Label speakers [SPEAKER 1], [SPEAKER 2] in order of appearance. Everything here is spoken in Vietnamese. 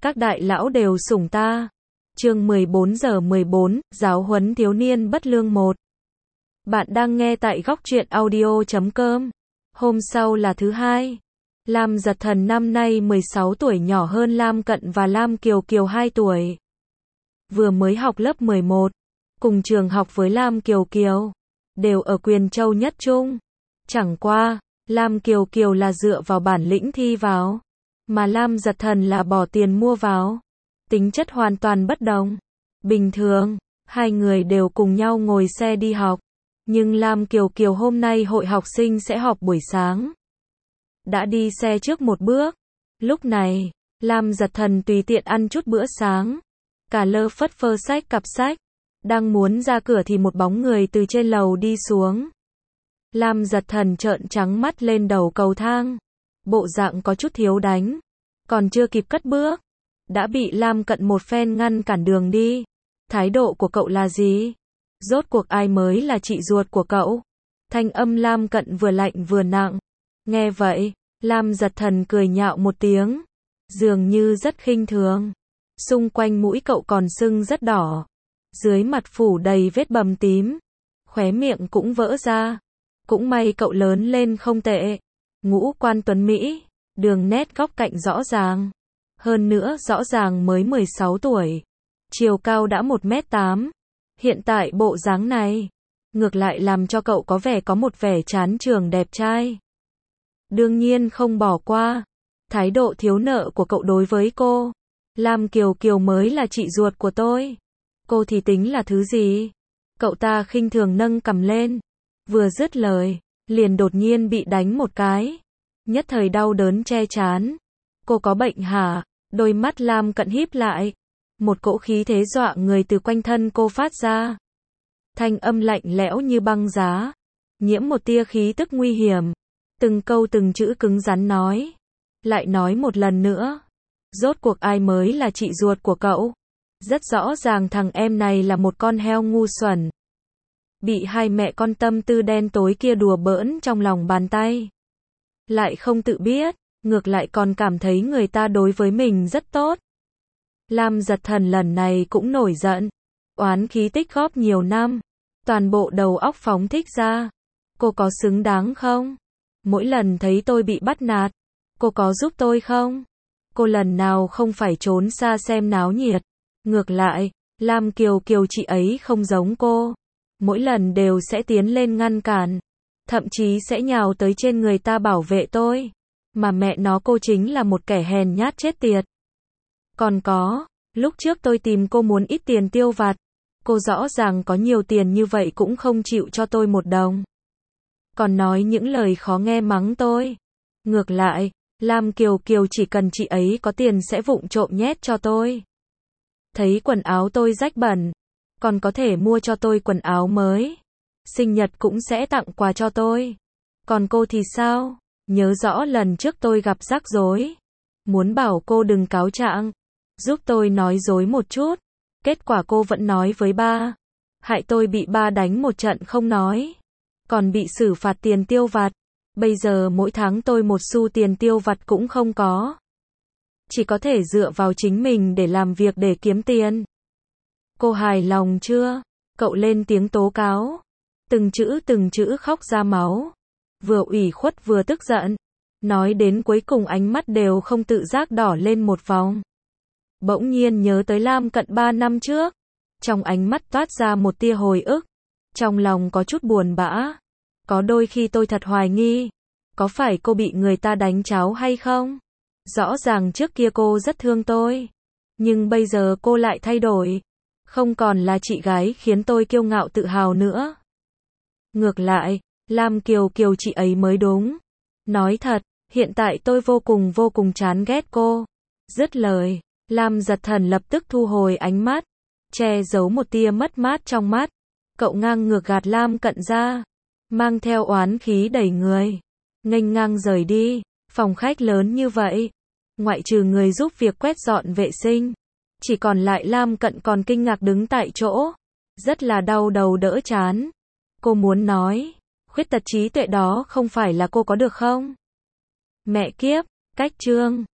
[SPEAKER 1] các đại lão đều sủng ta. Chương 14:14, giáo huấn thiếu niên bất lương 1. Bạn đang nghe tại góc truyện audio.com. Hôm sau là thứ hai. Lam Giật Thần năm nay 16 tuổi, nhỏ hơn Lam Cận và Lam Kiều Kiều 2 tuổi. Vừa mới học lớp 11, cùng trường học với Lam Kiều Kiều, đều ở Quyền Châu Nhất Trung. Chẳng qua, Lam Kiều Kiều là dựa vào bản lĩnh thi vào, mà Lam Giật Thần là bỏ tiền mua vào. Tính chất hoàn toàn bất đồng. Bình thường, hai người đều cùng nhau ngồi xe đi học. Nhưng Lam Kiều Kiều hôm nay hội học sinh sẽ họp buổi sáng, đã đi xe trước một bước. Lúc này, Lam Giật Thần tùy tiện ăn chút bữa sáng, cả lơ phất phơ xách cặp sách, đang muốn ra cửa thì một bóng người từ trên lầu đi xuống. Lam Giật Thần trợn trắng mắt lên đầu cầu thang, bộ dạng có chút thiếu đánh, còn chưa kịp cất bước, đã bị Lam Cận một phen ngăn cản đường đi. Thái độ của cậu là gì? Rốt cuộc ai mới là chị ruột của cậu? Thanh âm Lam Cận vừa lạnh vừa nặng. Nghe vậy, Lam Giật Thần cười nhạo một tiếng, dường như rất khinh thường. Xung quanh mũi cậu còn sưng rất đỏ, dưới mặt phủ đầy vết bầm tím, khóe miệng cũng vỡ ra. Cũng may cậu lớn lên không tệ, ngũ quan tuấn mỹ, đường nét góc cạnh rõ ràng. Hơn nữa rõ ràng mới 16 tuổi, chiều cao đã 1m8. Hiện tại bộ dáng này, ngược lại làm cho cậu có vẻ có một vẻ chán trường đẹp trai. Đương nhiên không bỏ qua thái độ thiếu nợ của cậu đối với cô. Lam Kiều Kiều mới là chị ruột của tôi, cô thì tính là thứ gì? Cậu ta khinh thường nâng cằm lên, vừa dứt lời, liền đột nhiên bị đánh một cái, nhất thời đau đớn che trán. Cô có bệnh hả? Đôi mắt Lam Cận híp lại, một cỗ khí thế dọa người từ quanh thân cô phát ra. Thanh âm lạnh lẽo như băng giá, nhiễm một tia khí tức nguy hiểm, từng câu từng chữ cứng rắn nói. Lại nói một lần nữa, rốt cuộc ai mới là chị ruột của cậu? Rất rõ ràng thằng em này là một con heo ngu xuẩn, bị hai mẹ con tâm tư đen tối kia đùa bỡn trong lòng bàn tay. Lại không tự biết, ngược lại còn cảm thấy người ta đối với mình rất tốt. Lam Giật Thần lần này cũng nổi giận, oán khí tích góp nhiều năm, toàn bộ đầu óc phóng thích ra. Cô có xứng đáng không? Mỗi lần thấy tôi bị bắt nạt, cô có giúp tôi không? Cô lần nào không phải trốn xa xem náo nhiệt. Ngược lại, Lam Kiều Kiều chị ấy không giống cô, mỗi lần đều sẽ tiến lên ngăn cản, thậm chí sẽ nhào tới trên người ta bảo vệ tôi. Mà mẹ nó cô chính là một kẻ hèn nhát chết tiệt. Còn có, lúc trước tôi tìm cô muốn ít tiền tiêu vặt, cô rõ ràng có nhiều tiền như vậy cũng không chịu cho tôi một đồng, còn nói những lời khó nghe mắng tôi. Ngược lại, Lam Kiều Kiều chỉ cần chị ấy có tiền sẽ vụng trộm nhét cho tôi. Thấy quần áo tôi rách bẩn, còn có thể mua cho tôi quần áo mới. Sinh nhật cũng sẽ tặng quà cho tôi. Còn cô thì sao? Nhớ rõ lần trước tôi gặp rắc rối, muốn bảo cô đừng cáo trạng, giúp tôi nói dối một chút. Kết quả cô vẫn nói với ba, hại tôi bị ba đánh một trận không nói, còn bị xử phạt tiền tiêu vặt. Bây giờ mỗi tháng tôi một xu tiền tiêu vặt cũng không có, chỉ có thể dựa vào chính mình để làm việc để kiếm tiền. Cô hài lòng chưa? Cậu lên tiếng tố cáo, từng chữ khóc ra máu, vừa ủy khuất vừa tức giận, nói đến cuối cùng ánh mắt đều không tự giác đỏ lên một vòng. Bỗng nhiên nhớ tới Lam Cận 3 năm trước, trong ánh mắt toát ra một tia hồi ức, trong lòng có chút buồn bã. Có đôi khi tôi thật hoài nghi, có phải cô bị người ta đánh cháo hay không? Rõ ràng trước kia cô rất thương tôi, nhưng bây giờ cô lại thay đổi, không còn là chị gái khiến tôi kiêu ngạo tự hào nữa. Ngược lại, Lam Kiều Kiều chị ấy mới đúng. Nói thật, hiện tại tôi vô cùng chán ghét cô. Dứt lời, Lam Giật Thần lập tức thu hồi ánh mắt, che giấu một tia mất mát trong mắt. Cậu ngang ngược gạt Lam Cận ra, mang theo oán khí đẩy người, nghênh ngang rời đi. Phòng khách lớn như vậy, ngoại trừ người giúp việc quét dọn vệ sinh, chỉ còn lại Lam Cận còn kinh ngạc đứng tại chỗ, rất là đau đầu đỡ chán. Cô muốn nói, khuyết tật trí tuệ đó không phải là cô có được không? Mẹ kiếp, cách chương.